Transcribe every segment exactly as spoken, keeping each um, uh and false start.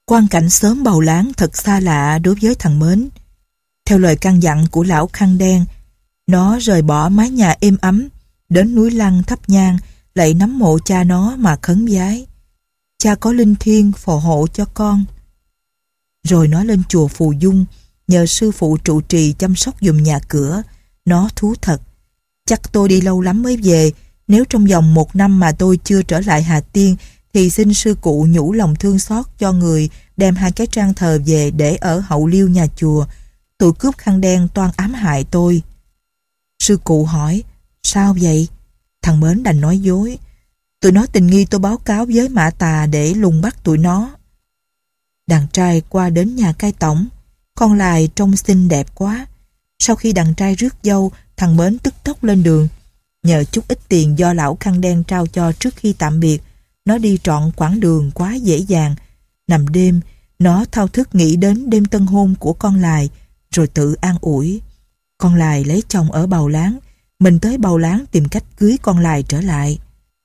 Quang cảnh xóm Bầu Láng thật xa lạ đối với thằng Mến. Theo lời căn dặn của lão khăn đen, nó rời bỏ mái nhà êm ấm, đến núi Lăng thắp nhang, lạy nắm mộ cha nó mà khấn vái. Cha có linh thiêng phò hộ cho con. Rồi nó lên chùa Phù Dung, nhờ sư phụ trụ trì chăm sóc giùm nhà cửa. Nó thú thật: chắc tôi đi lâu lắm mới về, nếu trong vòng một năm mà tôi chưa trở lại Hà Tiên, thì xin sư cụ nhủ lòng thương xót cho người đem hai cái trang thờ về để ở hậu liêu nhà chùa. Tụi cướp khăn đen toan ám hại tôi. Sư cụ hỏi: sao vậy? Thằng Mến đành nói dối: tụi nó tình nghi tôi báo cáo với Mã Tà để lùng bắt tụi nó. Đàn trai qua đến nhà cai tổng. Con Lài trông xinh đẹp quá. Sau khi đàn trai rước dâu, thằng Mến tức tốc lên đường. Nhờ chút ít tiền do lão khăn đen trao cho trước khi tạm biệt, nó đi trọn quãng đường quá dễ dàng. Nằm đêm, nó thao thức nghĩ đến đêm tân hôn của con Lài, rồi tự an ủi: con Lài lấy chồng ở Bầu Láng, mình tới Bầu Láng tìm cách cưới con Lài trở lại.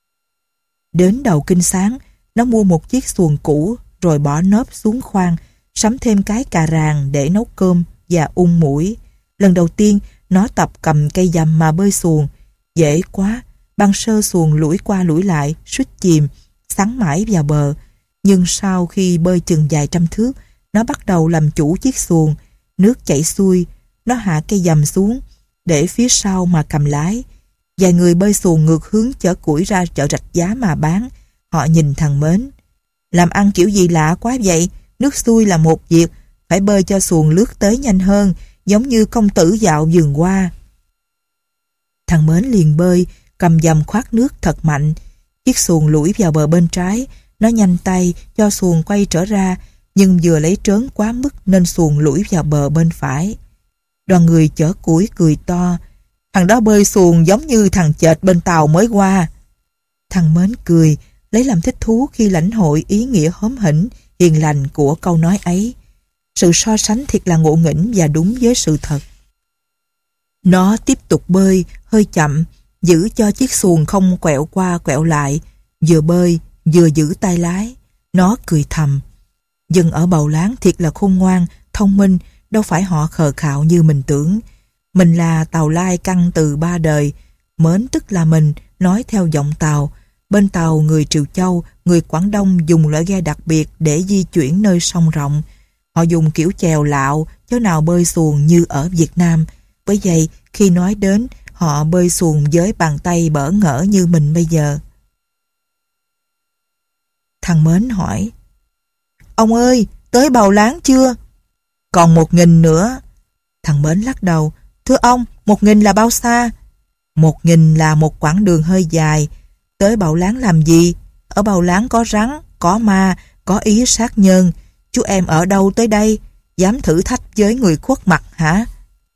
Đến đầu kinh sáng, nó mua một chiếc xuồng cũ, rồi bỏ nớp xuống khoang, sắm thêm cái cà ràng để nấu cơm và ung mũi. Lần đầu tiên, nó tập cầm cây dầm mà bơi xuồng. Dễ quá, băng sơ xuồng lủi qua lủi lại, suýt chìm, sắn mãi vào bờ. Nhưng sau khi bơi chừng vài trăm thước, nó bắt đầu làm chủ chiếc xuồng. Nước chảy xuôi, nó hạ cây dầm xuống, để phía sau mà cầm lái. Vài người bơi xuồng ngược hướng chở củi ra chợ Rạch Giá mà bán. Họ nhìn thằng Mến: làm ăn kiểu gì lạ quá vậy? Nước xuôi là một việc, phải bơi cho xuồng lướt tới nhanh hơn, giống như công tử dạo vườn hoa. Thằng Mến liền bơi, cầm dầm khoát nước thật mạnh. Chiếc xuồng lủi vào bờ bên trái. Nó nhanh tay cho xuồng quay trở ra, nhưng vừa lấy trớn quá mức nên xuồng lủi vào bờ bên phải. Đoàn người chở củi cười to: thằng đó bơi xuồng giống như thằng chệch bên tàu mới qua. Thằng Mến cười, lấy làm thích thú khi lãnh hội ý nghĩa hóm hỉnh, hiền lành của câu nói ấy. Sự so sánh thiệt là ngộ nghĩnh và đúng với sự thật. Nó tiếp tục bơi, hơi chậm, giữ cho chiếc xuồng không quẹo qua quẹo lại, vừa bơi, vừa giữ tay lái. Nó cười thầm: dân ở Bầu Láng thiệt là khôn ngoan, thông minh, đâu phải họ khờ khạo như mình tưởng. Mình là Tàu Lai căn từ ba đời. Mến tức là mình, nói theo giọng Tàu. Bên Tàu, người Triều Châu, người Quảng Đông dùng loại ghe đặc biệt để di chuyển nơi sông rộng. Họ dùng kiểu chèo lạo, chứ nào bơi xuồng như ở Việt Nam. Bởi vậy, khi nói đến, họ bơi xuồng với bàn tay bỡ ngỡ như mình bây giờ. Thằng Mến hỏi: ông ơi, tới Bầu Láng chưa? Còn một nghìn nữa. Thằng Mến lắc đầu: thưa ông, một nghìn là bao xa? Một nghìn là một quãng đường hơi dài. Tới Bầu Láng làm gì? Ở Bầu Láng có rắn, có ma, có ý sát nhân. Chú em ở đâu tới đây? Dám thử thách với người khuất mặt hả?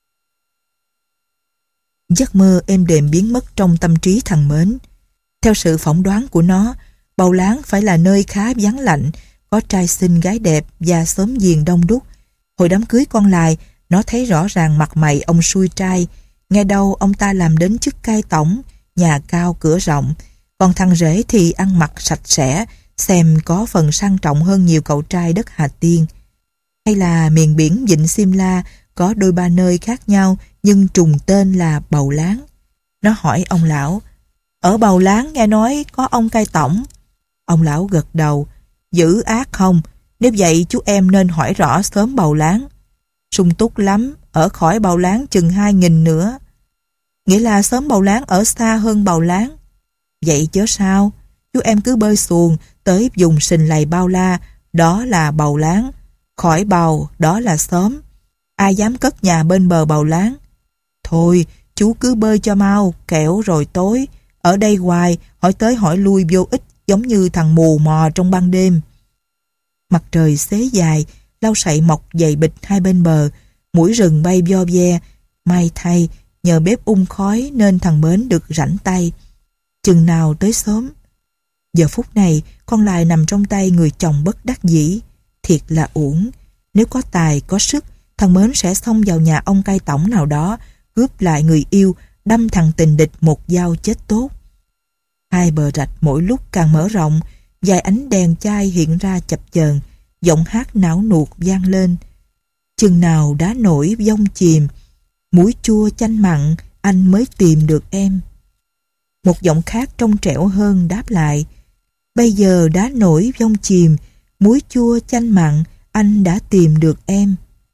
Giấc mơ êm đềm biến mất trong tâm trí thằng Mến. Theo sự phỏng đoán của nó, Bầu Láng phải là nơi khá vắng lạnh, có trai xinh gái đẹp và xóm giềng đông đúc. Hồi đám cưới con Lài, nó thấy rõ ràng mặt mày ông xui trai. Nghe đâu ông ta làm đến chức cai tổng, nhà cao cửa rộng. Còn thằng rể thì ăn mặc sạch sẽ, xem có phần sang trọng hơn nhiều cậu trai đất Hà Tiên. Hay là miền biển Vịnh Simla có đôi ba nơi khác nhau nhưng trùng tên là Bầu Láng. Nó hỏi ông lão: ở Bầu Láng nghe nói có ông cai tổng. Ông lão gật đầu: dữ ác không? Nếu vậy chú em nên hỏi rõ xóm Bầu Láng. Sung túc lắm, ở khỏi Bầu Láng chừng hai nghìn nữa. Nghĩa là xóm Bầu Láng ở xa hơn Bầu Láng. Vậy chớ sao? Chú em cứ bơi xuồng tới vùng Sình Lầy Bao La, đó là Bầu Láng. Khỏi Bầu, đó là xóm. Ai dám cất nhà bên bờ Bầu Láng? Thôi, chú cứ bơi cho mau, kẻo rồi tối. Ở đây hoài, hỏi tới hỏi lui vô ích, giống như thằng mù mò trong ban đêm. Mặt trời xế dài, lau sậy mọc dày bịch hai bên bờ, mũi rừng bay vo ve. May thay, nhờ bếp ung khói nên thằng Mến được rảnh tay. Chừng nào tới xóm? Giờ phút này, con Lài nằm trong tay người chồng bất đắc dĩ. Thiệt là uổng. Nếu có tài, có sức, thằng Mến sẽ xông vào nhà ông cai tổng nào đó, cướp lại người yêu, đâm thằng tình địch một dao chết tốt. Hai bờ rạch mỗi lúc càng mở rộng, vài ánh đèn chai hiện ra chập chờn. giọng hát não nuột vang lên. Chừng nào đá nổi vong chìm, muối chua chanh mặn, anh mới tìm được em. Một giọng khác trong trẻo hơn đáp lại. Bây giờ đá nổi vong chìm, muối chua chanh mặn, anh đã tìm được em.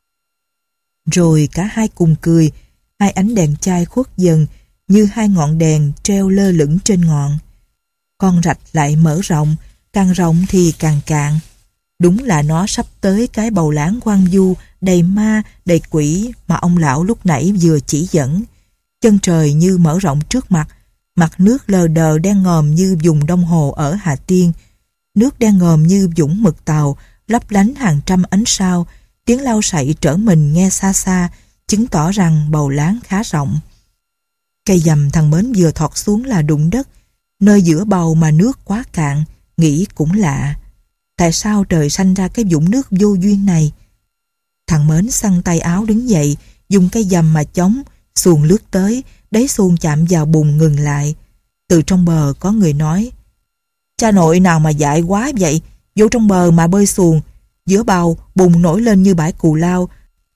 Rồi cả hai cùng cười, hai ánh đèn chai khuất dần như hai ngọn đèn treo lơ lửng trên ngọn. Con rạch lại mở rộng, càng rộng thì càng cạn. Đúng là nó sắp tới cái bầu láng hoang vu đầy ma, đầy quỷ mà ông lão lúc nãy vừa chỉ dẫn. Chân trời như mở rộng trước mặt, mặt nước lờ đờ đen ngòm như vùng Đông Hồ ở Hà Tiên. Nước đen ngòm như vũng mực tàu, lấp lánh hàng trăm ánh sao, tiếng lau sậy trở mình nghe xa xa, chứng tỏ rằng bầu láng khá rộng. Cây dầm thằng Mến vừa thọt xuống là đụng đất, nơi giữa bầu mà nước quá cạn, nghĩ cũng lạ. Tại sao trời sanh ra cái vũng nước vô duyên này? Thằng Mến xăng tay áo đứng dậy, dùng cây dầm mà chống, xuồng lướt tới, đáy xuồng chạm vào bùn ngừng lại. Từ trong bờ có người nói: Cha nội nào mà dại quá vậy, vô trong bờ mà bơi xuồng, giữa bầu bùn nổi lên như bãi cù lao.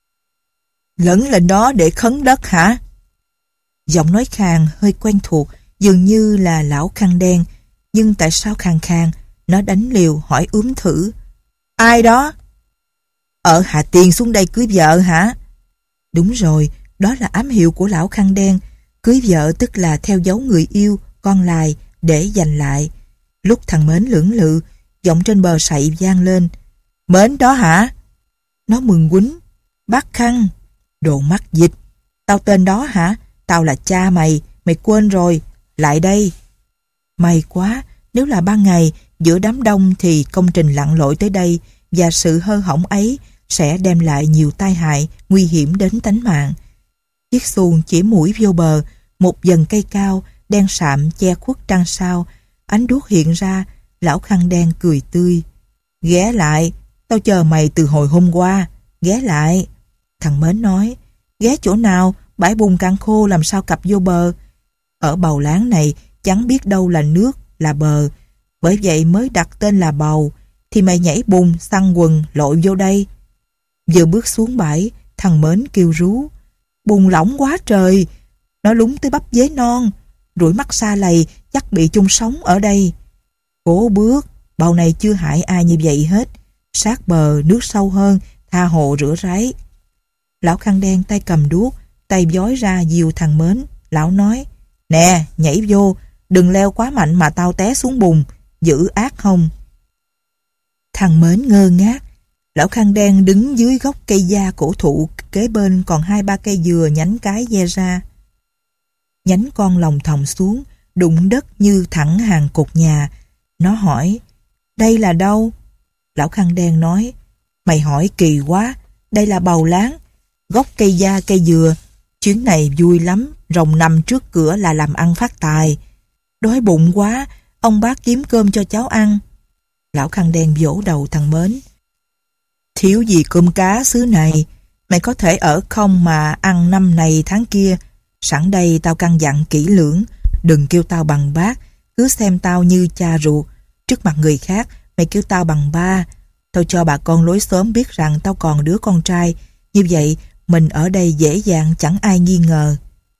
Lẫn lên đó để khấn đất hả? Giọng nói khàn hơi quen thuộc, dường như là lão khăn đen, nhưng tại sao khàn khàn? Nó đánh liều hỏi ướm thử. Ai đó? Ở Hà Tiên xuống đây cưới vợ hả? Đúng rồi, đó là ám hiệu của lão khăn đen. Cưới vợ tức là theo dấu người yêu, con lài, để dành lại. Lúc thằng Mến lưỡng lự, giọng trên bờ sậy vang lên. Mến đó hả? Nó mừng quýnh. Bác Khăn. Đồ mắc dịch. Tao tên đó hả? Tao là cha mày, mày quên rồi. Lại đây. May quá, nếu là ban ngày, giữa đám đông thì công trình lặn lội tới đây và sự hơ hỏng ấy sẽ đem lại nhiều tai hại, nguy hiểm đến tánh mạng. Chiếc xuồng chỉ mũi vô bờ, một dần cây cao, đen sạm che khuất trăng sao, ánh đuốc hiện ra, lão khăn đen cười tươi. Ghé lại, tao chờ mày từ hồi hôm qua, ghé lại. Thằng Mến nói, ghé chỗ nào, bãi bùn cạn khô làm sao cập vô bờ. Ở bầu láng này chẳng biết đâu là nước, là bờ, bởi vậy mới đặt tên là bầu. Thì mày nhảy bùn, xăng quần, lội vô đây. Vừa bước xuống bãi, thằng Mến kêu rú. Bùn lỏng quá trời, nó lúng tới bắp dế non, rủi mắt xa lầy, chắc bị chung sống ở đây. Cố bước, bầu này chưa hại ai như vậy hết. Sát bờ, nước sâu hơn, tha hồ rửa ráy. Lão khăn đen tay cầm đuốc, tay vói ra dìu thằng Mến. Lão nói, nè, nhảy vô, đừng leo quá mạnh mà tao té xuống bùn, giữ ác không? Thằng Mến ngơ ngác. Lão khăn đen đứng dưới gốc cây da cổ thụ, kế bên còn hai ba cây dừa nhánh cái ve ra. Nhánh con lòng thòng xuống, đụng đất như thẳng hàng cột nhà. Nó hỏi, đây là đâu? Lão khăn đen nói, mày hỏi kỳ quá, đây là bầu láng, gốc cây da cây dừa. Chuyến này vui lắm, rồng nằm trước cửa là làm ăn phát tài. Đói bụng quá, ông bác kiếm cơm cho cháu ăn. Lão khăn đen vỗ đầu thằng Mến. Thiếu gì cơm cá xứ này, mày có thể ở không mà ăn năm này tháng kia. Sẵn đây tao căn dặn kỹ lưỡng, đừng kêu tao bằng bác, cứ xem tao như cha ruột. Trước mặt người khác, mày kêu tao bằng ba. Tao cho bà con lối xóm biết rằng tao còn đứa con trai. Như vậy, mình ở đây dễ dàng chẳng ai nghi ngờ.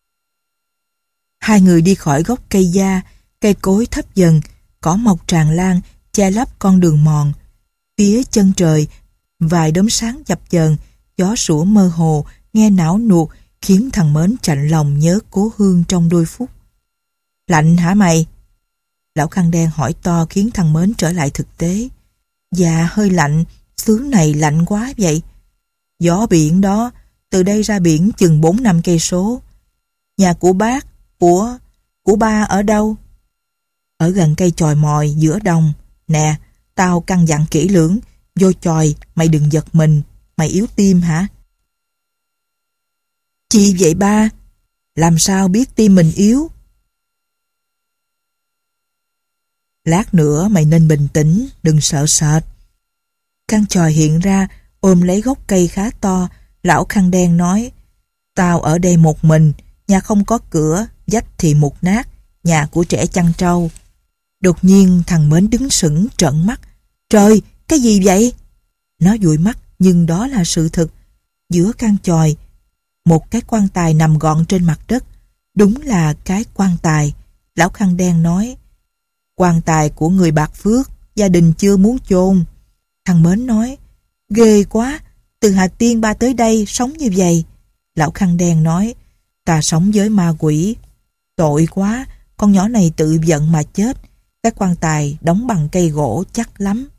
Hai người đi khỏi gốc cây da, cây cối thấp dần, cỏ mọc tràn lan, che lấp con đường mòn. Phía chân trời, vài đốm sáng chập chờn, gió sủa mơ hồ, nghe não nuột, khiến thằng Mến chạnh lòng nhớ cố hương trong đôi phút. Lạnh hả mày? Lão khăn đen hỏi to khiến thằng Mến trở lại thực tế. Dạ hơi lạnh, xứ này lạnh quá vậy. Gió biển đó, từ đây ra biển chừng bốn năm cây số. Nhà của bác, của, của ba ở đâu? Ở gần cây chòi mòi giữa đồng. Nè, tao căn dặn kỹ lưỡng, vô chòi mày đừng giật mình, mày yếu tim hả? Chi vậy ba? Làm sao biết tim mình yếu? Lát nữa mày nên bình tĩnh, đừng sợ sệt. Căn chòi hiện ra, ôm lấy gốc cây khá to. Lão khăn đen nói, tao ở đây một mình, nhà không có cửa, vách thì mục nát, nhà của trẻ chăn trâu. Đột nhiên thằng Mến đứng sững trợn mắt. Trời, cái gì vậy? Nó dụi mắt, nhưng đó là sự thực. Giữa căn chòi, một cái quan tài nằm gọn trên mặt đất. Đúng là cái quan tài. Lão khăn đen nói, quan tài của người Bạc Phước, gia đình chưa muốn chôn. Thằng Mến nói, ghê quá, từ Hà Tiên ba tới đây sống như vậy. Lão khăn đen nói, ta sống với ma quỷ. Tội quá, con nhỏ này tự giận mà chết. Cái quan tài đóng bằng cây gỗ chắc lắm.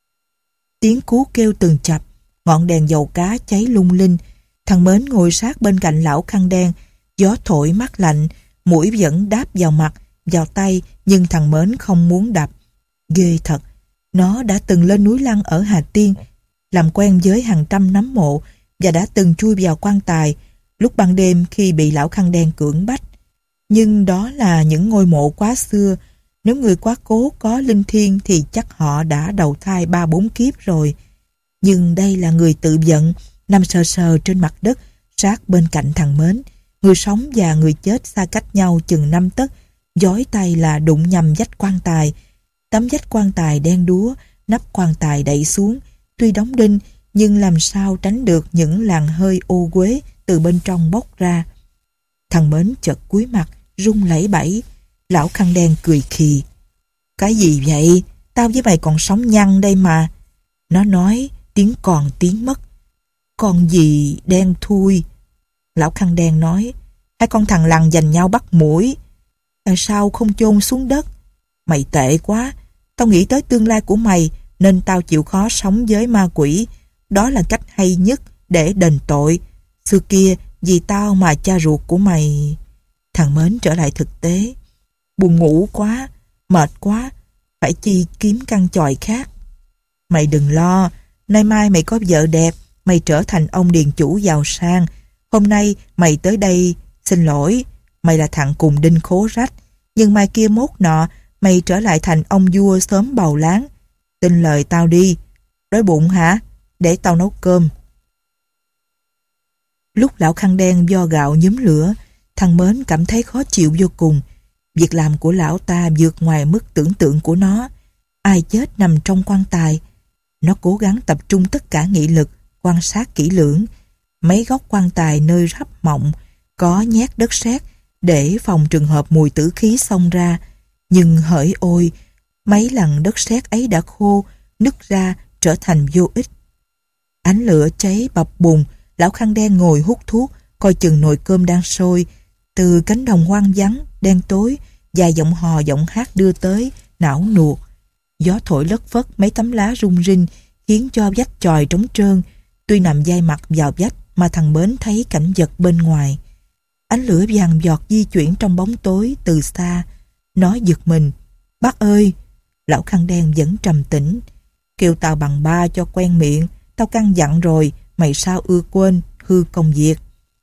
Tiếng cú kêu từng chập, ngọn đèn dầu cá cháy lung linh. Thằng Mến ngồi sát bên cạnh lão khăn đen, gió thổi mát lạnh, mũi vẫn đáp vào mặt, vào tay, nhưng thằng Mến không muốn đập. Ghê thật, nó đã từng lên núi Lăng ở Hà Tiên, làm quen với hàng trăm nấm mộ và đã từng chui vào quan tài lúc ban đêm khi bị lão khăn đen cưỡng bách. Nhưng đó là những ngôi mộ quá xưa, nếu người quá cố có linh thiêng thì chắc họ đã đầu thai ba bốn kiếp rồi. Nhưng đây là người tự giận, nằm sờ sờ trên mặt đất, sát bên cạnh thằng Mến. Người sống và người chết xa cách nhau chừng năm tấc, dối tay là đụng nhầm vách quan tài. Tấm vách quan tài đen đúa, nắp quan tài đẩy xuống, tuy đóng đinh nhưng làm sao tránh được những làn hơi ô uế từ bên trong bốc ra. Thằng Mến chợt cúi mặt, run lẩy bẩy. Lão khăn đen cười khì. Cái gì vậy? Tao với mày còn sống nhăn đây mà. Nó nói tiếng còn tiếng mất. Con gì đen thui? Lão khăn đen nói, hai con thằng lằn giành nhau bắt muỗi. Tại sao không chôn xuống đất? Mày tệ quá. Tao nghĩ tới tương lai của mày nên tao chịu khó sống với ma quỷ. Đó là cách hay nhất để đền tội. Xưa kia vì tao mà cha ruột của mày... Thằng Mến trở lại thực tế. Buồn ngủ quá, mệt quá, phải chi kiếm căn chòi khác. Mày đừng lo, nay mai mày có vợ đẹp, mày trở thành ông điền chủ giàu sang. Hôm nay mày tới đây, xin lỗi, mày là thằng cùng đinh khố rách. Nhưng mai kia mốt nọ, mày trở lại thành ông vua xóm Bầu Láng. Tin lời tao đi. Đói bụng hả? Để tao nấu cơm. Lúc lão khăn đen vo gạo nhúm lửa, thằng Mến cảm thấy khó chịu vô cùng. Việc làm của lão ta vượt ngoài mức tưởng tượng của nó. Ai chết nằm trong quan tài? Nó cố gắng tập trung tất cả nghị lực, quan sát kỹ lưỡng. Mấy góc quan tài nơi ráp mọng có nhét đất sét để phòng trường hợp mùi tử khí xông ra. Nhưng hỡi ôi, mấy lần đất sét ấy đã khô, nứt ra trở thành vô ích. Ánh lửa cháy bập bùng, lão khăn đen ngồi hút thuốc, coi chừng nồi cơm đang sôi. Từ cánh đồng hoang vắng, đen tối, vài giọng hò giọng hát đưa tới, não nuột. Gió thổi lất phất mấy tấm lá rung rinh, khiến cho vách chòi trống trơn. Tuy nằm dai mặt vào vách mà thằng Mến thấy cảnh vật bên ngoài. Ánh lửa vàng giọt di chuyển trong bóng tối từ xa. Nó giật mình. Bác ơi! Lão khăn đen vẫn trầm tĩnh. Kêu tao bằng ba cho quen miệng. Tao căn dặn rồi, mày sao ưa quên, hư công việc.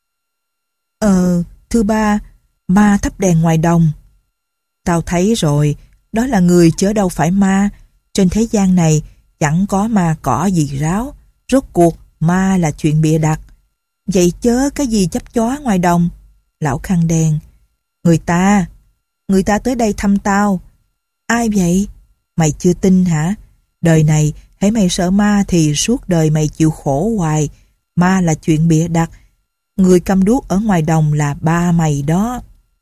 Ờ, thưa ba, ma thắp đèn ngoài đồng. Tao thấy rồi, đó là người chứ đâu phải ma. Trên thế gian này chẳng có ma cỏ gì ráo. Rốt cuộc ma là chuyện bịa đặt. Vậy chớ cái gì chấp chó ngoài đồng? Lão khăn đen. Người ta, người ta tới đây thăm tao. Ai vậy? Mày chưa tin hả? Đời này, hễ mày sợ ma thì suốt đời mày chịu khổ hoài. Ma là chuyện bịa đặt. Người câm đuốc ở ngoài đồng là ba mày đó.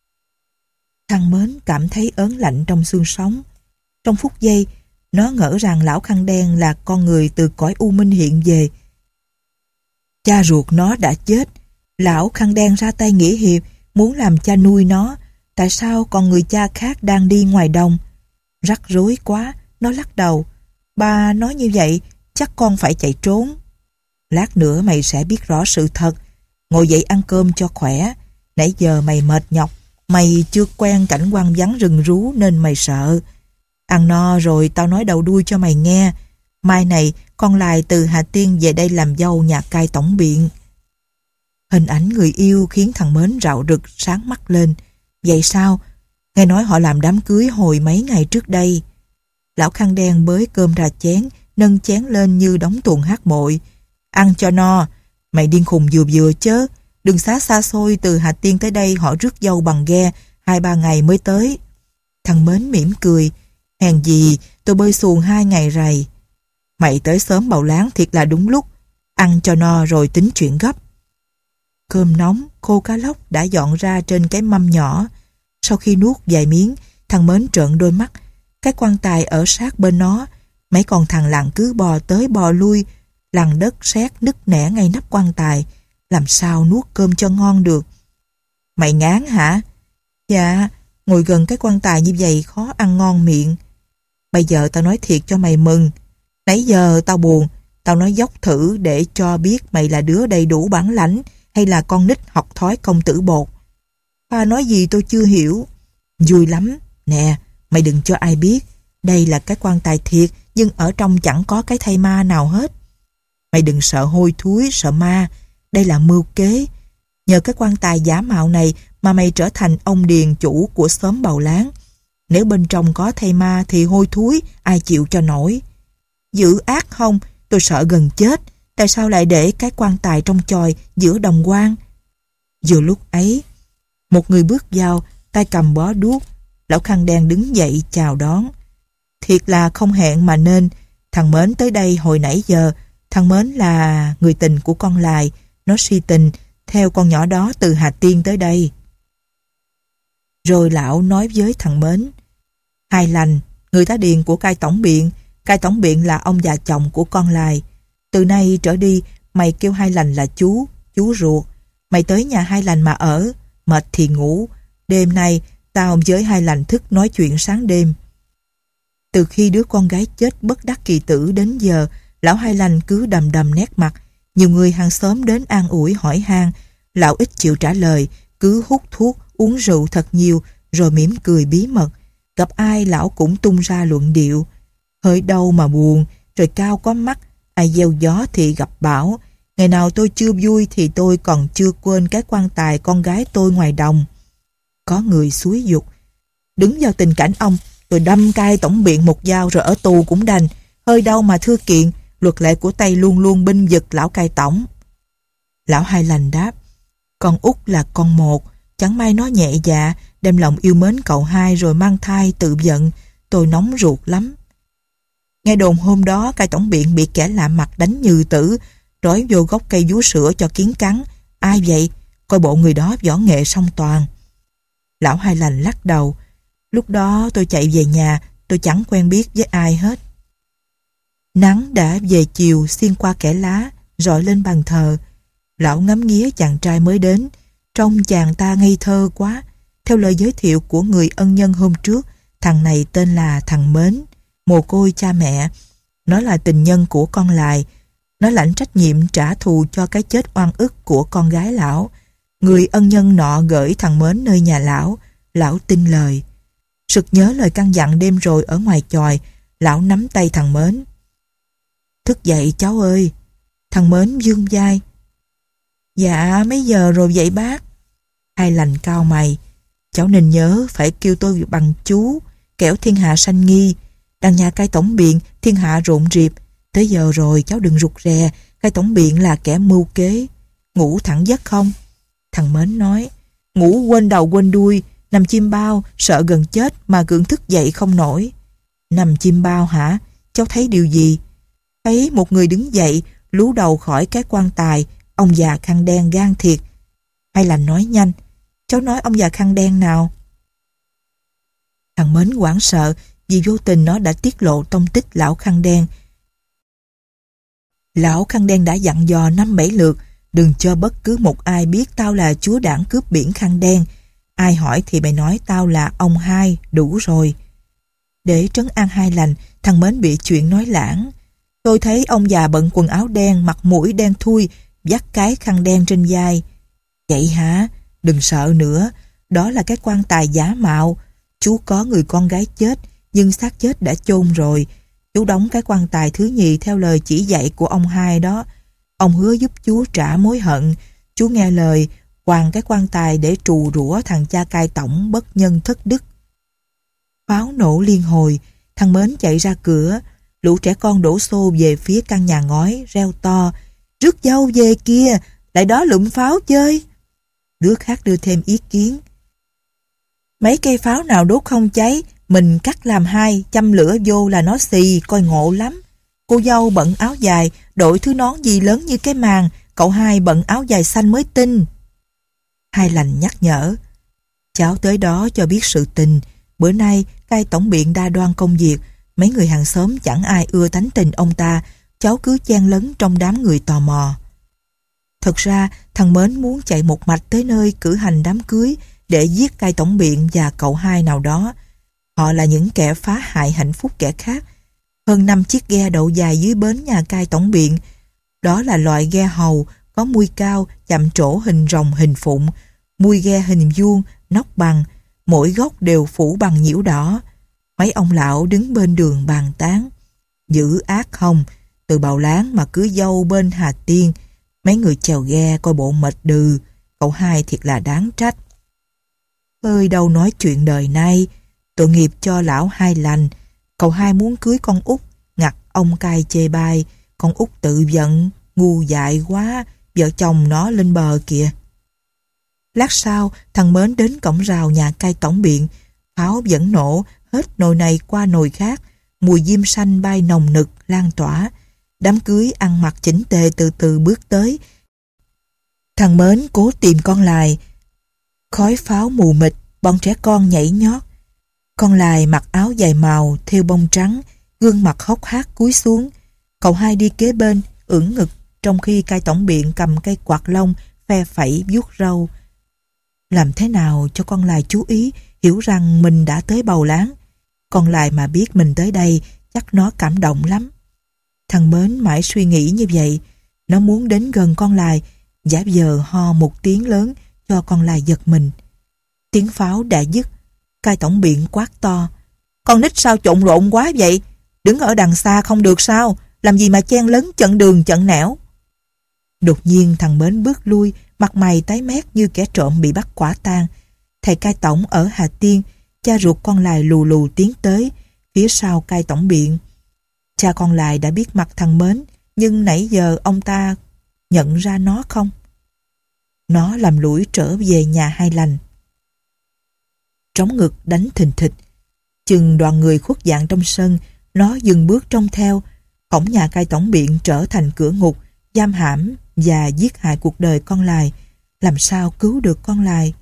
Thằng Mến cảm thấy ớn lạnh trong xương sống. Trong phút giây, nó ngỡ rằng lão khăn đen là con người từ cõi u minh hiện về. Cha ruột nó đã chết. Lão khăn đen ra tay nghĩa hiệp, muốn làm cha nuôi nó. Tại sao còn người cha khác đang đi ngoài đồng? Rắc rối quá, nó lắc đầu. Ba nói như vậy, chắc con phải chạy trốn. Lát nữa mày sẽ biết rõ sự thật. Ngồi dậy ăn cơm cho khỏe. Nãy giờ mày mệt nhọc. Mày chưa quen cảnh hoang vắng rừng rú nên mày sợ. Ăn no rồi tao nói đầu đuôi cho mày nghe. Mai này con Lai từ Hà Tiên về đây làm dâu nhà cai tổng biện. Hình ảnh người yêu khiến thằng Mến rạo rực sáng mắt lên. Vậy sao? Nghe nói họ làm đám cưới hồi mấy ngày trước đây. Lão khăn đen bới cơm ra chén, nâng chén lên như đóng tuồng hát mội. Ăn cho no. Mày điên khùng vừa vừa chớ. Đường xá xa xôi từ Hà Tiên tới đây họ rước dâu bằng ghe, hai ba ngày mới tới. Thằng Mến mỉm cười. Hèn gì tôi bơi xuồng hai ngày rày. Mày tới sớm bầu láng thiệt là đúng lúc. Ăn cho no rồi tính chuyện gấp. Cơm nóng, khô cá lóc đã dọn ra trên cái mâm nhỏ. Sau khi nuốt vài miếng, thằng Mến trợn đôi mắt. Cái quan tài ở sát bên nó, mấy con thằng lằn cứ bò tới bò lui, lằn đất sét nứt nẻ ngay nắp quan tài, làm sao nuốt cơm cho ngon được. Mày ngán hả? Dạ, ngồi gần cái quan tài như vậy khó ăn ngon miệng. Bây giờ tao nói thiệt cho mày mừng. Nãy giờ tao buồn, tao nói dốc thử để cho biết mày là đứa đầy đủ bản lãnh hay là con nít học thói công tử bột. Ba nói gì tôi chưa hiểu. Vui lắm. Nè, mày đừng cho ai biết. Đây là cái quan tài thiệt, nhưng ở trong chẳng có cái thây ma nào hết. Mày đừng sợ hôi thối, sợ ma. Đây là mưu kế. Nhờ cái quan tài giả mạo này mà mày trở thành ông điền chủ của xóm Bầu Láng. Nếu bên trong có thây ma thì hôi thối, ai chịu cho nổi. Dữ ác không? Tôi sợ gần chết. Tại sao lại để cái quan tài trong chòi giữa đồng quan? Vừa lúc ấy, một người bước vào, tay cầm bó đuốc. Lão khăn đen đứng dậy chào đón. Thiệt là không hẹn mà nên. Thằng Mến tới đây hồi nãy giờ. Thằng Mến là người tình của con Lài. Nó si tình theo con nhỏ đó từ Hà Tiên tới đây. Rồi lão nói với thằng Mến: Hai Lành, người tá điền của cai tổng biện. Cai tổng biện là ông già chồng của con Lài. Từ nay trở đi, mày kêu Hai Lành là chú, chú ruột. Mày tới nhà Hai Lành mà ở, mệt thì ngủ. Đêm nay, tao với Hai Lành thức nói chuyện sáng đêm. Từ khi đứa con gái chết bất đắc kỳ tử đến giờ, lão Hai Lành cứ đầm đầm nét mặt. Nhiều người hàng xóm đến an ủi hỏi han, lão ít chịu trả lời, cứ hút thuốc, uống rượu thật nhiều, rồi mỉm cười bí mật. Gặp ai lão cũng tung ra luận điệu. Hơi đâu mà buồn, trời cao có mắt, ai gieo gió thì gặp bão. Ngày nào tôi chưa vui thì tôi còn chưa quên cái quan tài con gái tôi ngoài đồng. Có người xúi giục: Đứng vào tình cảnh ông, tôi đâm cai tổng biện một dao rồi ở tù cũng đành. Hơi đâu mà thưa kiện, luật lệ của Tây luôn luôn binh vực lão cai tổng. Lão Hai Lành đáp: Con út là con một, chẳng may nó nhẹ dạ, đem lòng yêu mến cậu hai rồi mang thai tự giận, tôi nóng ruột lắm. Nghe đồn hôm đó cai tổng biện bị kẻ lạ mặt đánh như tử, trói vô gốc cây vú sữa cho kiến cắn. Ai vậy? Coi bộ người đó võ nghệ song toàn. Lão Hai Lành lắc đầu: Lúc đó tôi chạy về nhà, tôi chẳng quen biết với ai hết. Nắng đã về chiều xuyên qua kẽ lá, rọi lên bàn thờ. Lão ngắm nghía chàng trai mới đến, trông chàng ta ngây thơ quá. Theo lời giới thiệu của người ân nhân hôm trước, thằng này tên là thằng Mến, mồ côi cha mẹ. Nó là tình nhân của con Lài. Nó lãnh trách nhiệm trả thù cho cái chết oan ức của con gái lão. Người ân nhân nọ gửi thằng Mến nơi nhà lão. Lão tin lời. Sực nhớ lời căn dặn đêm rồi ở ngoài chòi, lão nắm tay thằng Mến: Thức dậy cháu ơi. Thằng Mến vươn vai: Dạ mấy giờ rồi vậy bác? Hai Lành cau mày: Cháu nên nhớ phải kêu tôi bằng chú, kẻo thiên hạ sanh nghi. Đằng nhà cai tổng biện thiên hạ rộn rịp. Tới giờ rồi cháu đừng rụt rè, cai tổng biện là kẻ mưu kế. Ngủ thẳng giấc không? Thằng Mến nói: Ngủ quên đầu quên đuôi, nằm chim bao, sợ gần chết mà gượng thức dậy không nổi. Nằm chim bao hả? Cháu thấy điều gì? Thấy một người đứng dậy, lú đầu khỏi cái quan tài. Ông già khăn đen gan thiệt. Hay là nói nhanh: Cháu nói ông già khăn đen nào? Thằng Mến hoảng sợ vì vô tình nó đã tiết lộ tông tích lão khăn đen. Lão khăn đen đã dặn dò năm bảy lượt: Đừng cho bất cứ một ai biết tao là chúa đảng cướp biển khăn đen. Ai hỏi thì mày nói tao là ông Hai, đủ rồi. Để trấn an Hai Lành, thằng Mến bị chuyện nói lãng: Tôi thấy ông già bận quần áo đen, mặt mũi đen thui, vắt cái khăn đen trên vai. Vậy hả? Đừng sợ nữa. Đó là cái quan tài giả mạo. Chú có người con gái chết, nhưng xác chết đã chôn rồi. Chú đóng cái quan tài thứ nhì theo lời chỉ dạy của ông Hai đó. Ông hứa giúp chú trả mối hận. Chú nghe lời, quàng cái quan tài để trù rủa thằng cha cai tổng bất nhân thất đức. Pháo nổ liên hồi, thằng Mến chạy ra cửa. Lũ trẻ con đổ xô về phía căn nhà ngói, reo to: Rước dâu về kia, lại đó lụm pháo chơi. Đứa khác đưa thêm ý kiến: Mấy cây pháo nào đốt không cháy, mình cắt làm hai, châm lửa vô là nó xì, coi ngộ lắm. Cô dâu bận áo dài, đội thứ nón gì lớn như cái màn, cậu hai bận áo dài xanh mới tinh. Hai Lành nhắc nhở, cháu tới đó cho biết sự tình. Bữa nay cai tổng biện đa đoan công việc, mấy người hàng xóm chẳng ai ưa tánh tình ông ta, cháu cứ chen lấn trong đám người tò mò. Thật ra thằng Mến muốn chạy một mạch tới nơi cử hành đám cưới để giết cai tổng biện và cậu hai nào đó. Họ là những kẻ phá hại hạnh phúc kẻ khác. Hơn năm chiếc ghe đậu dài dưới bến nhà cai tổng biện. Đó là loại ghe hầu, có mui cao, chạm trổ hình rồng hình phụng, mui ghe hình vuông, nóc bằng, mỗi góc đều phủ bằng nhiễu đỏ. Mấy ông lão đứng bên đường bàn tán. Dữ ác không, từ Bào Láng mà cưới dâu bên Hà Tiên. Mấy người chèo ghe coi bộ mệt đừ, cậu hai thiệt là đáng trách. Ơi đâu nói chuyện đời nay, tội nghiệp cho lão Hai Lành. Cậu hai muốn cưới con út, ngặt ông cai chê bai, con út tự giận, ngu dại quá, vợ chồng nó lên bờ kìa. Lát sau, thằng Mến đến cổng rào nhà cai tổng biện, pháo vẫn nổ, hết nồi này qua nồi khác, mùi diêm xanh bay nồng nực, lan tỏa. Đám cưới ăn mặc chỉnh tề từ từ bước tới. Thằng Mến cố tìm con Lài. Khói pháo mù mịt, bọn trẻ con nhảy nhót. Con Lài mặc áo dài màu, thêu bông trắng, gương mặt hốc hác cúi xuống. Cậu hai đi kế bên, ưỡn ngực, trong khi cai tổng biện cầm cây quạt lông, phe phẩy vuốt râu. Làm thế nào cho con Lài chú ý, hiểu rằng mình đã tới Bầu Láng. Con Lài mà biết mình tới đây, chắc nó cảm động lắm. Thằng Mến mãi suy nghĩ như vậy. Nó muốn đến gần con Lài, giả vờ ho một tiếng lớn cho con Lài giật mình. Tiếng pháo đã dứt, cai tổng biện quát to. Con nít sao trộn rộn quá vậy? Đứng ở đằng xa không được sao? Làm gì mà chen lấn chặn đường chặn nẻo? Đột nhiên thằng Mến bước lui, mặt mày tái mét như kẻ trộm bị bắt quả tang. Thầy cai tổng ở Hà Tiên, cha ruột con Lài lù lù tiến tới, phía sau cai tổng biện. Cha con Lài đã biết mặt thằng Mến, nhưng nãy giờ ông ta nhận ra nó không? Nó làm lũi trở về nhà Hai Lành. Trống ngực đánh thình thịch. Chừng đoàn người khuất dạng trong sân, nó dừng bước trông theo. Cổng nhà cai tổng biện trở thành cửa ngục, giam hãm và giết hại cuộc đời con Lài. Làm sao cứu được con Lài?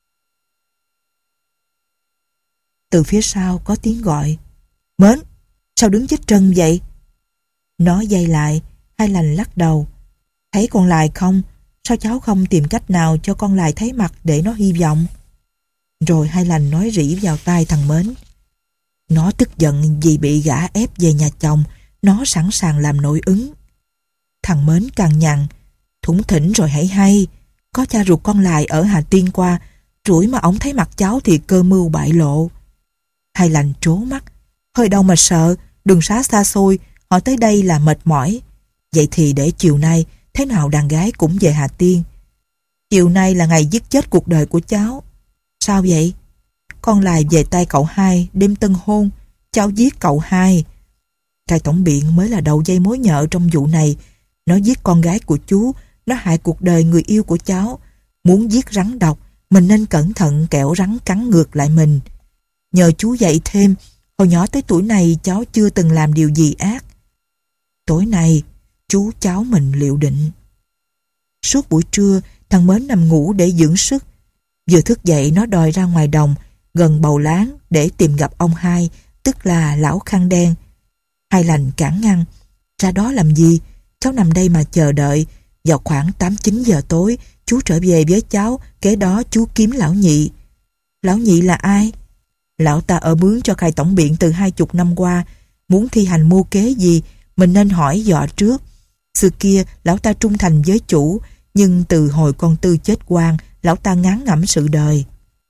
Từ phía sau có tiếng gọi. Mến, sao đứng chết trân vậy? Nó giây lại, Hai Lành lắc đầu. Thấy con Lài không? Sao cháu không tìm cách nào cho con Lài thấy mặt để nó hy vọng? Rồi Hai Lành nói rỉ vào tai thằng Mến. Nó tức giận vì bị gã ép về nhà chồng, nó sẵn sàng làm nội ứng. Thằng Mến cằn nhằn. Thủng thỉnh rồi hãy hay. Có cha ruột con Lài ở Hà Tiên qua, rủi mà ổng thấy mặt cháu thì cơ mưu bại lộ. Hai Lành trố mắt. Hơi đâu mà sợ, đường xá xa xôi, họ tới đây là mệt mỏi. Vậy thì để chiều nay, thế nào đàn gái cũng về Hà Tiên. Chiều nay là ngày giết chết cuộc đời của cháu. Sao vậy? Con Lài về tay cậu hai, đêm tân hôn, cháu giết cậu hai. Cai tổng biện mới là đầu dây mối nhợ trong vụ này. Nó giết con gái của chú, nó hại cuộc đời người yêu của cháu. Muốn giết rắn độc, mình nên cẩn thận kẻo rắn cắn ngược lại mình. Nhờ chú dạy thêm, hồi nhỏ tới tuổi này cháu chưa từng làm điều gì ác. Tối nay, chú cháu mình liệu định. Suốt buổi trưa, thằng Mến nằm ngủ để dưỡng sức. Vừa thức dậy nó đòi ra ngoài đồng, gần Bầu Láng để tìm gặp ông hai, tức là lão khăn đen. Hai Lành cản ngăn. Ra đó làm gì? Cháu nằm đây mà chờ đợi. Vào khoảng tám chín giờ tối, chú trở về với cháu, kế đó chú kiếm lão nhị. Lão nhị là ai? Lão ta ở mướn cho cai tổng biện từ hai chục năm qua. Muốn thi hành mưu kế gì, mình nên hỏi dọ trước. Xưa kia, lão ta trung thành với chủ, nhưng từ hồi con Tư chết oan, lão ta ngán ngẩm sự đời.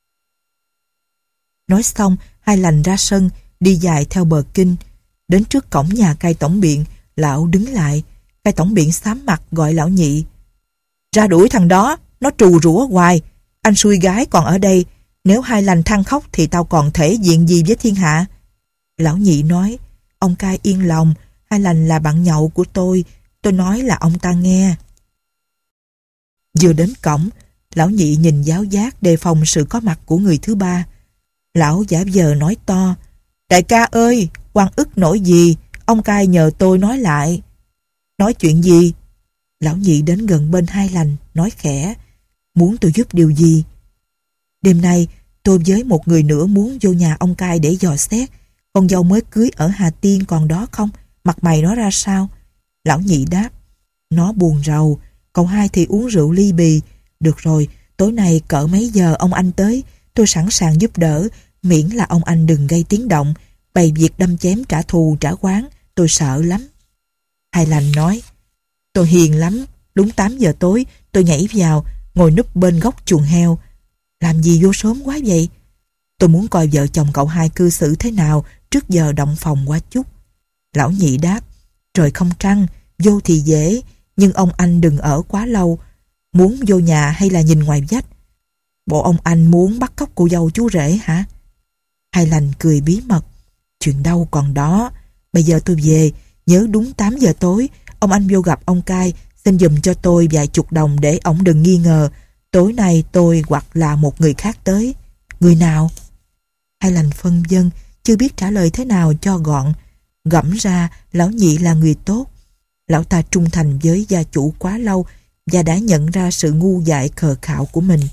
Nói xong, Hai Lành ra sân, đi dài theo bờ kinh. Đến trước cổng nhà cai tổng biện, lão đứng lại. Cai tổng biện xám mặt gọi lão nhị. Ra đuổi thằng đó, nó trù rủa hoài. Anh xui gái còn ở đây, nếu Hai Lành than khóc thì tao còn thể diện gì với thiên hạ. Lão nhị nói, ông cai yên lòng, Hai Lành là bạn nhậu của tôi, tôi nói là ông ta nghe. Vừa đến cổng, lão nhị nhìn giáo giác đề phòng sự có mặt của người thứ ba. Lão giả vờ nói to, đại ca ơi, oan ức nổi gì, ông cai nhờ tôi nói lại. Nói chuyện gì? Lão nhị đến gần bên Hai Lành, nói khẽ. Muốn tôi giúp điều gì? Đêm nay, tôi với một người nữa muốn vô nhà ông cai để dò xét. Con dâu mới cưới ở Hà Tiên còn đó không? Mặt mày nó ra sao? Lão nhị đáp. Nó buồn rầu. Cậu Hai thì uống rượu ly bì. Được rồi, tối nay cỡ mấy giờ ông anh tới, tôi sẵn sàng giúp đỡ, miễn là ông anh đừng gây tiếng động, bày việc đâm chém trả thù trả oán, tôi sợ lắm. Hai Lành nói, tôi hiền lắm, đúng tám giờ tối, tôi nhảy vào, ngồi núp bên góc chuồng heo. Làm gì vô sớm quá vậy? Tôi muốn coi vợ chồng cậu Hai cư xử thế nào trước giờ động phòng quá chút. Lão nhị đáp, trời không trăng, vô thì dễ, nhưng ông anh đừng ở quá lâu. Muốn vô nhà hay là nhìn ngoài vách? Bộ ông anh muốn bắt cóc cô dâu chú rể hả? Hai Lành cười bí mật. Chuyện đâu còn đó. Bây giờ tôi về, nhớ đúng tám giờ tối, ông anh vô gặp ông cai, xin giùm cho tôi vài chục đồng để ổng đừng nghi ngờ. Tối nay tôi hoặc là một người khác tới. Người nào? Hai Lành phân vân, chưa biết trả lời thế nào cho gọn. Gẫm ra, lão nhị là người tốt. Lão ta trung thành với gia chủ quá lâu và đã nhận ra sự ngu dại khờ khạo của mình.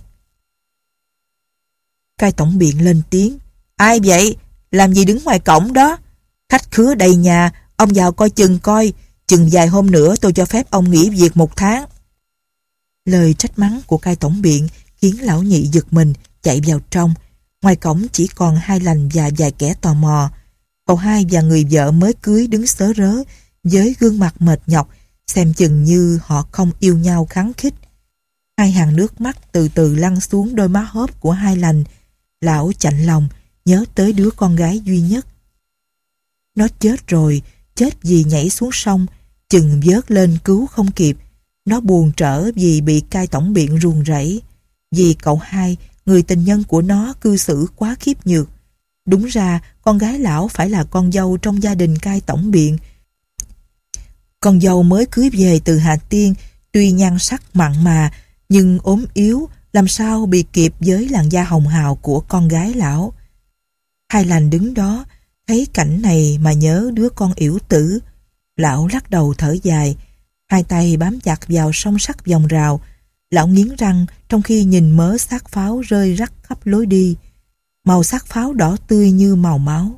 Cai tổng biện lên tiếng. Ai vậy? Làm gì đứng ngoài cổng đó? Khách khứa đầy nhà, ông vào coi chừng coi. Chừng vài hôm nữa tôi cho phép ông nghỉ việc một tháng. Lời trách mắng của cai tổng biện khiến lão nhị giật mình, chạy vào trong. Ngoài cổng chỉ còn Hai Lành và vài kẻ tò mò. Cậu Hai và người vợ mới cưới đứng sớ rớ với gương mặt mệt nhọc, xem chừng như họ không yêu nhau khăng khít. Hai hàng nước mắt từ từ lăn xuống đôi má hớp của Hai Lành. Lão chạnh lòng, nhớ tới đứa con gái duy nhất. Nó chết rồi, chết vì nhảy xuống sông, chừng vớt lên cứu không kịp. Nó buồn trở vì bị cai tổng biện ruồng rẫy. Vì cậu Hai, người tình nhân của nó cư xử quá khiếp nhược. Đúng ra, con gái lão phải là con dâu trong gia đình cai tổng biện. Con dâu mới cưới về từ Hà Tiên, tuy nhan sắc mặn mà, nhưng ốm yếu, làm sao bị kịp với làn da hồng hào của con gái lão. Hai Lành đứng đó, thấy cảnh này mà nhớ đứa con yểu tử. Lão lắc đầu thở dài, hai tay bám chặt vào song sắt vòng rào. Lão nghiến răng trong khi nhìn mớ xác pháo rơi rắc khắp lối đi. Màu xác pháo đỏ tươi như màu máu.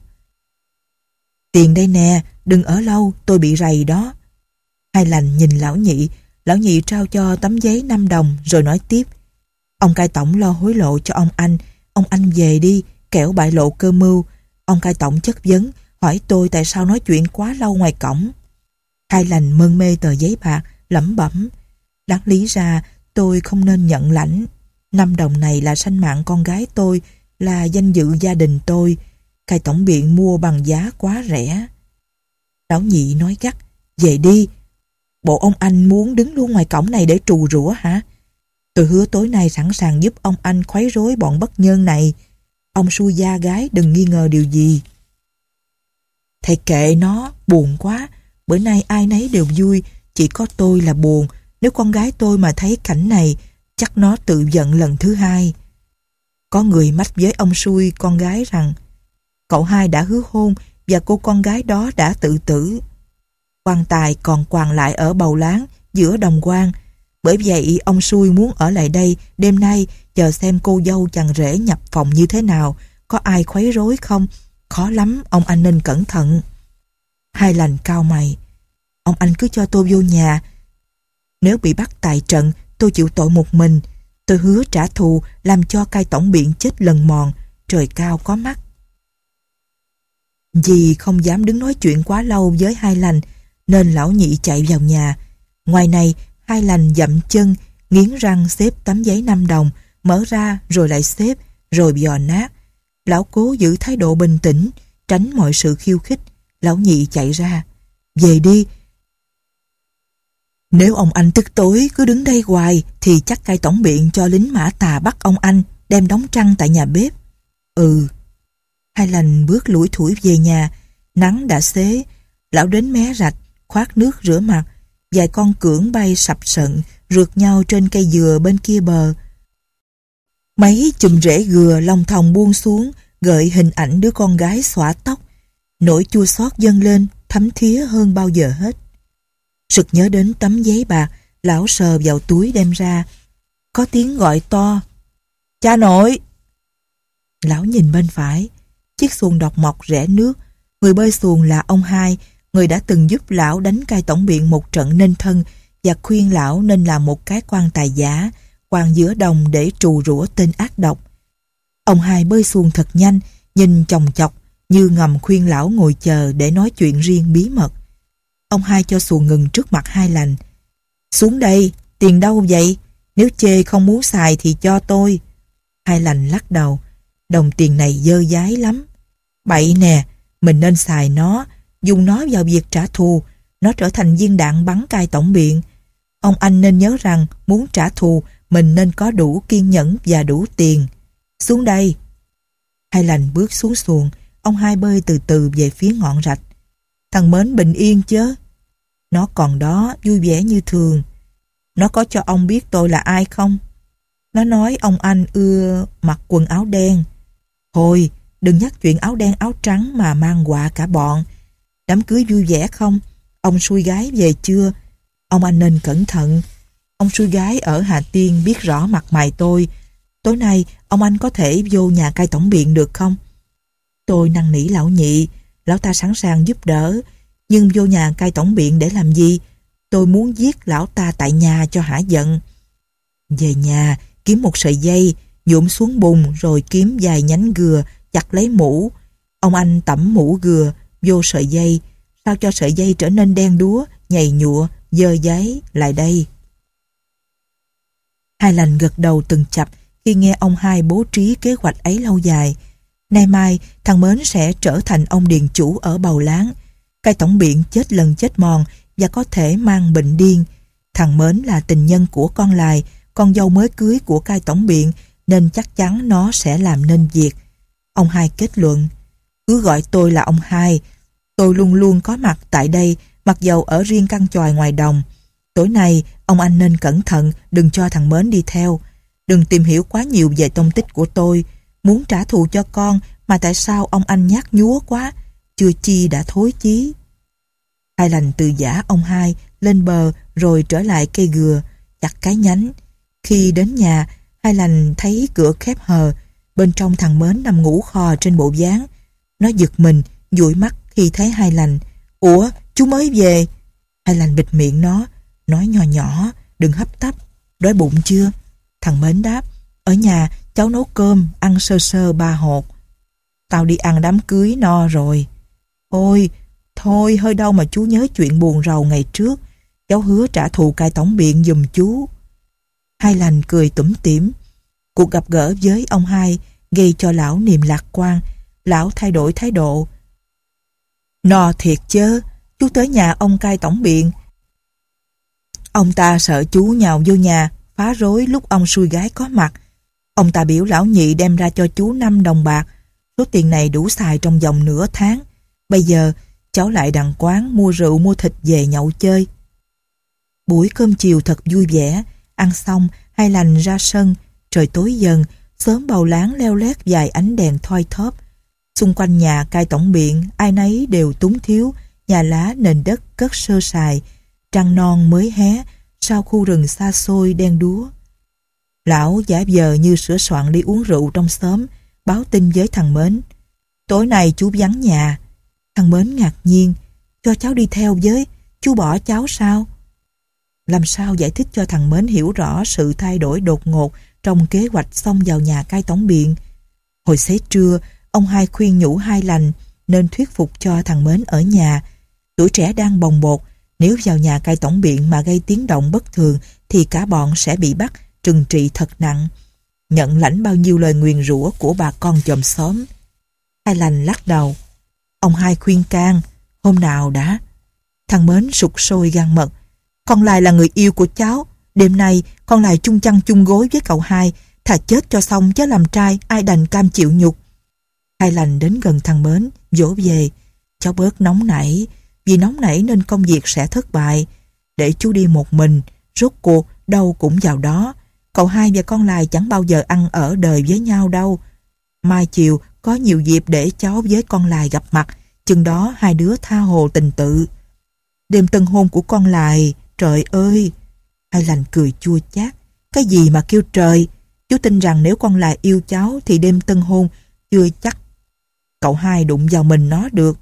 Tiền đây nè, đừng ở lâu, tôi bị rầy đó. Hai Lành nhìn lão nhị, lão nhị trao cho tấm giấy năm đồng rồi nói tiếp. Ông cai tổng lo hối lộ cho ông anh, ông anh về đi, kẻo bại lộ cơ mưu. Ông cai tổng chất vấn, hỏi tôi tại sao nói chuyện quá lâu ngoài cổng. Hai Lành mân mê tờ giấy bạc, lẩm bẩm. Đáng lý ra tôi không nên nhận lãnh. Năm đồng này là sanh mạng con gái tôi, là danh dự gia đình tôi. Cai tổng biện mua bằng giá quá rẻ. Lão nhị nói gắt, về đi. Bộ ông anh muốn đứng luôn ngoài cổng này để trù rủa hả? Tôi hứa tối nay sẵn sàng giúp ông anh khuấy rối bọn bất nhân này. Ông xui gia gái đừng nghi ngờ điều gì. Thầy kệ nó, buồn quá. Bữa nay ai nấy đều vui, chỉ có tôi là buồn. Nếu con gái tôi mà thấy cảnh này, chắc nó tự giận lần thứ hai. Có người mách với ông xui con gái rằng cậu Hai đã hứa hôn và cô con gái đó đã tự tử. Quan tài còn quàng lại ở bầu láng giữa đồng quan. Bởi vậy ông xui muốn ở lại đây đêm nay chờ xem cô dâu chàng rể nhập phòng như thế nào, có ai khuấy rối không. Khó lắm, ông anh nên cẩn thận. Hai Lành cau mày. Ông anh cứ cho tôi vô nhà. Nếu bị bắt tại trận, tôi chịu tội một mình. Tôi hứa trả thù, làm cho cai tổng biện chết lần mòn. Trời cao có mắt. Vì không dám đứng nói chuyện quá lâu với Hai Lành, nên lão nhị chạy vào nhà. Ngoài này, Hai Lành dậm chân, nghiến răng xếp tấm giấy năm đồng, mở ra rồi lại xếp, rồi dò nát. Lão cố giữ thái độ bình tĩnh, tránh mọi sự khiêu khích. Lão nhị chạy ra. Về đi. Nếu ông anh tức tối cứ đứng đây hoài thì chắc cai tổng biện cho lính mã tà bắt ông anh đem đóng trăng tại nhà bếp. Ừ. Hai Lành bước lủi thủi về nhà. Nắng đã xế. Lão đến mé rạch, khoát nước rửa mặt. Vài con cưỡng bay sập sận rượt nhau trên cây dừa bên kia bờ. Mấy chùm rễ gừa long thòng buông xuống, gợi hình ảnh đứa con gái xõa tóc. Nỗi chua xót dâng lên, thấm thía hơn bao giờ hết. Sực nhớ đến tấm giấy bạc, lão sờ vào túi đem ra. Có tiếng gọi to: "Cha nội!" Lão nhìn bên phải, chiếc xuồng độc mộc rẽ nước. Người bơi xuồng là ông hai, người đã từng giúp lão đánh cai tổng biện một trận nên thân và khuyên lão nên làm một cái quan tài giả, quàng giữa đồng để trù rủa tên ác độc. Ông hai bơi xuồng thật nhanh, nhìn chòng chọc như ngầm khuyên lão ngồi chờ để nói chuyện riêng bí mật. Ông hai cho xuồng ngừng trước mặt Hai Lành. "Xuống đây, tiền đâu vậy? Nếu chê không muốn xài thì cho tôi." Hai Lành lắc đầu. "Đồng tiền này dơ dái lắm." "Bậy nè, mình nên xài nó, dùng nó vào việc trả thù. Nó trở thành viên đạn bắn cai tổng biện. Ông anh nên nhớ rằng muốn trả thù mình nên có đủ kiên nhẫn và đủ tiền. Xuống đây." Hai Lành bước xuống xuồng. Ông hai bơi từ từ về phía ngọn rạch. "Thằng Mến bình yên chớ?" "Nó còn đó, vui vẻ như thường." "Nó có cho ông biết tôi là ai không?" "Nó nói ông anh ưa mặc quần áo đen." "Thôi, đừng nhắc chuyện áo đen áo trắng mà mang họa cả bọn. Đám cưới vui vẻ không? Ông xui gái về chưa? Ông anh nên cẩn thận. Ông xui gái ở Hà Tiên biết rõ mặt mày tôi. Tối nay ông anh có thể vô nhà cai tổng biện được không?" Tôi năn nỉ lão nhị. Lão ta sẵn sàng giúp đỡ. Nhưng vô nhà cai tổng biện để làm gì? Tôi muốn giết lão ta tại nhà cho hả giận. Về nhà kiếm một sợi dây, nhuộm xuống bùn rồi kiếm vài nhánh gừa chặt lấy mũ. Ông anh tẩm mũ gừa vô sợi dây, sao cho sợi dây trở nên đen đúa, nhầy nhụa, dơ giấy lại đây. Hai Lành gật đầu từng chập khi nghe ông hai bố trí kế hoạch ấy lâu dài. Nay mai thằng Mến sẽ trở thành ông điền chủ ở Bầu Láng. Cai tổng biện chết lần chết mòn và có thể mang bệnh điên. Thằng Mến là tình nhân của con Lài, con dâu mới cưới của cai tổng biện, nên chắc chắn nó sẽ làm nên việc. Ông hai kết luận: "Cứ gọi tôi là ông hai. Tôi luôn luôn có mặt tại đây, mặc dầu ở riêng căn chòi ngoài đồng. Tối nay ông anh nên cẩn thận, đừng cho thằng Mến đi theo. Đừng tìm hiểu quá nhiều về tông tích của tôi. Muốn trả thù cho con mà tại sao ông anh nhát nhúa quá, chưa chi đã thối chí." Hai Lành từ giả ông hai lên bờ rồi trở lại cây gừa, chặt cái nhánh. Khi đến nhà, Hai Lành thấy cửa khép hờ. Bên trong thằng Mến nằm ngủ khò trên bộ ván. Nó giật mình, dụi mắt khi thấy Hai Lành. "Ủa, chú mới về?" Hai Lành bịt miệng nó, nói nhỏ nhỏ: "Đừng hấp tấp. Đói bụng chưa?" Thằng Mến đáp: "Ở nhà cháu nấu cơm, ăn sơ sơ ba hột." "Tao đi ăn đám cưới no rồi." "Thôi, thôi hơi đâu mà chú nhớ chuyện buồn rầu ngày trước. Cháu hứa trả thù cai tổng biện giùm chú." Hai Lành cười tủm tỉm. Cuộc gặp gỡ với ông hai gây cho lão niềm lạc quan. Lão thay đổi thái độ. "No thiệt chớ, chú tới nhà ông cai tổng biện. Ông ta sợ chú nhào vô nhà phá rối lúc ông xui gái có mặt. Ông ta biểu lão nhị đem ra cho chú năm đồng bạc. Số tiền này đủ xài trong vòng nửa tháng. Bây giờ cháu lại đặng quán mua rượu mua thịt về nhậu chơi." Buổi cơm chiều thật vui vẻ. Ăn xong, Hai Lành ra sân. Trời tối dần, xóm Bầu Láng leo lét vài ánh đèn thoi thóp. Xung quanh nhà cai tổng biện ai nấy đều túng thiếu, nhà lá nền đất cất sơ sài, trăng non mới hé sau khu rừng xa xôi đen đúa. Lão giả vờ như sửa soạn đi uống rượu trong xóm, báo tin với thằng Mến: "Tối nay chú vắng nhà." Thằng Mến ngạc nhiên: "Cho cháu đi theo với, chú bỏ cháu sao?" Làm sao giải thích cho thằng Mến hiểu rõ sự thay đổi đột ngột trong kế hoạch xông vào nhà cai tổng biện. Hồi xế trưa, ông hai khuyên nhủ Hai Lành nên thuyết phục cho thằng Mến ở nhà. Tuổi trẻ đang bồng bột, nếu vào nhà cai tổng biện mà gây tiếng động bất thường thì cả bọn sẽ bị bắt, trừng trị thật nặng, nhận lãnh bao nhiêu lời nguyền rủa của bà con chòm xóm. Hai Lành lắc đầu. Ông hai khuyên can: "Hôm nào đã." Thằng Mến sụt sôi gan mật: "Con Lai là người yêu của cháu. Đêm nay con Lai chung chăn chung gối với cậu hai. Thà chết cho xong chứ làm trai ai đành cam chịu nhục." Hai Lành đến gần thằng Mến, dỗ về: "Cháu bớt nóng nảy. Vì nóng nảy nên công việc sẽ thất bại. Để chú đi một mình, rốt cuộc đâu cũng vào đó. Cậu hai và con Lai chẳng bao giờ ăn ở đời với nhau đâu. Mai chiều có nhiều dịp để cháu với con Lai gặp mặt. Chừng đó hai đứa tha hồ tình tự. Đêm tân hôn của con Lài, trời ơi! Hai Lành cười chua chát. Cái gì mà kêu trời? Chú tin rằng nếu con Lài yêu cháu thì đêm tân hôn chưa chắc cậu hai đụng vào mình nó được.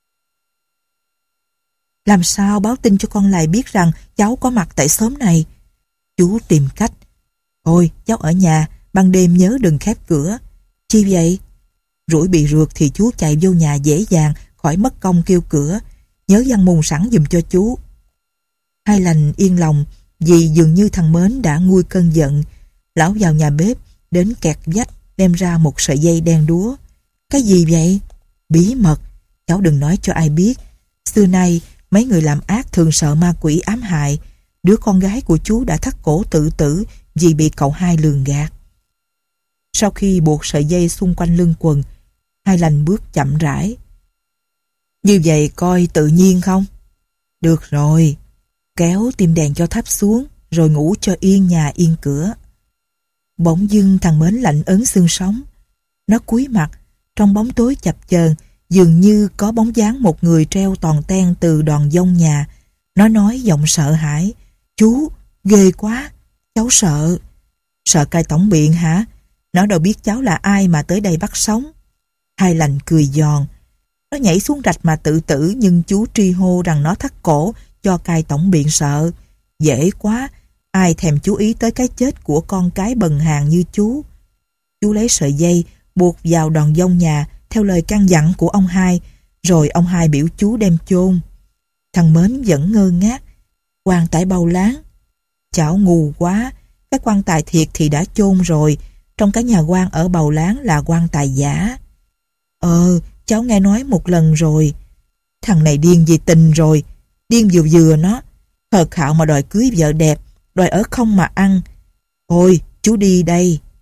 Làm sao báo tin cho con Lài biết rằng cháu có mặt tại xóm này? Chú tìm cách. Thôi, cháu ở nhà, ban đêm nhớ đừng khép cửa. Chi vậy? Rủi bị rượt thì chú chạy vô nhà dễ dàng, khỏi mất công kêu cửa. Nhớ giăng mùng sẵn giùm cho chú. Hai Lành yên lòng, vì dường như thằng Mến đã nguôi cơn giận. Lão vào nhà bếp, đến kẹt vách, đem ra một sợi dây đen đúa. Cái gì vậy? Bí mật, cháu đừng nói cho ai biết. Xưa nay, mấy người làm ác thường sợ ma quỷ ám hại. Đứa con gái của chú đã thắt cổ tự tử vì bị cậu hai lường gạt. Sau khi buộc sợi dây xung quanh lưng quần, Hai Lành bước chậm rãi. Như vậy coi tự nhiên không? Được rồi. Kéo tim đèn cho thắp xuống, rồi ngủ cho yên nhà yên cửa. Bỗng dưng thằng Mến lạnh ớn xương sống. Nó cúi mặt, trong bóng tối chập chờn dường như có bóng dáng một người treo toàn ten từ đòn dông nhà. Nó nói giọng sợ hãi. Chú, ghê quá, cháu sợ. Sợ cai tổng biện hả? Nó đâu biết cháu là ai mà tới đây bắt sống. Hai Lành cười giòn. Nó nhảy xuống rạch mà tự tử, nhưng chú tri hô rằng nó thắt cổ cho cai tổng biện sợ. Dễ quá, ai thèm chú ý tới cái chết của con cái bần hàn như chú. Chú lấy sợi dây buộc vào đòn dông nhà theo lời căn dặn của ông hai, rồi ông hai biểu chú đem chôn. Thằng Mến vẫn ngơ ngác. Quan tài bao láng. Cháu ngu quá, cái quan tài thiệt thì đã chôn rồi. Trong cái nhà quan ở Bầu Láng là quan tài giả. Ờ, cháu nghe nói một lần rồi. Thằng này điên vì tình rồi. Điên vừa vừa nó. Khờ khạo mà đòi cưới vợ đẹp, đòi ở không mà ăn. Thôi, chú đi đây.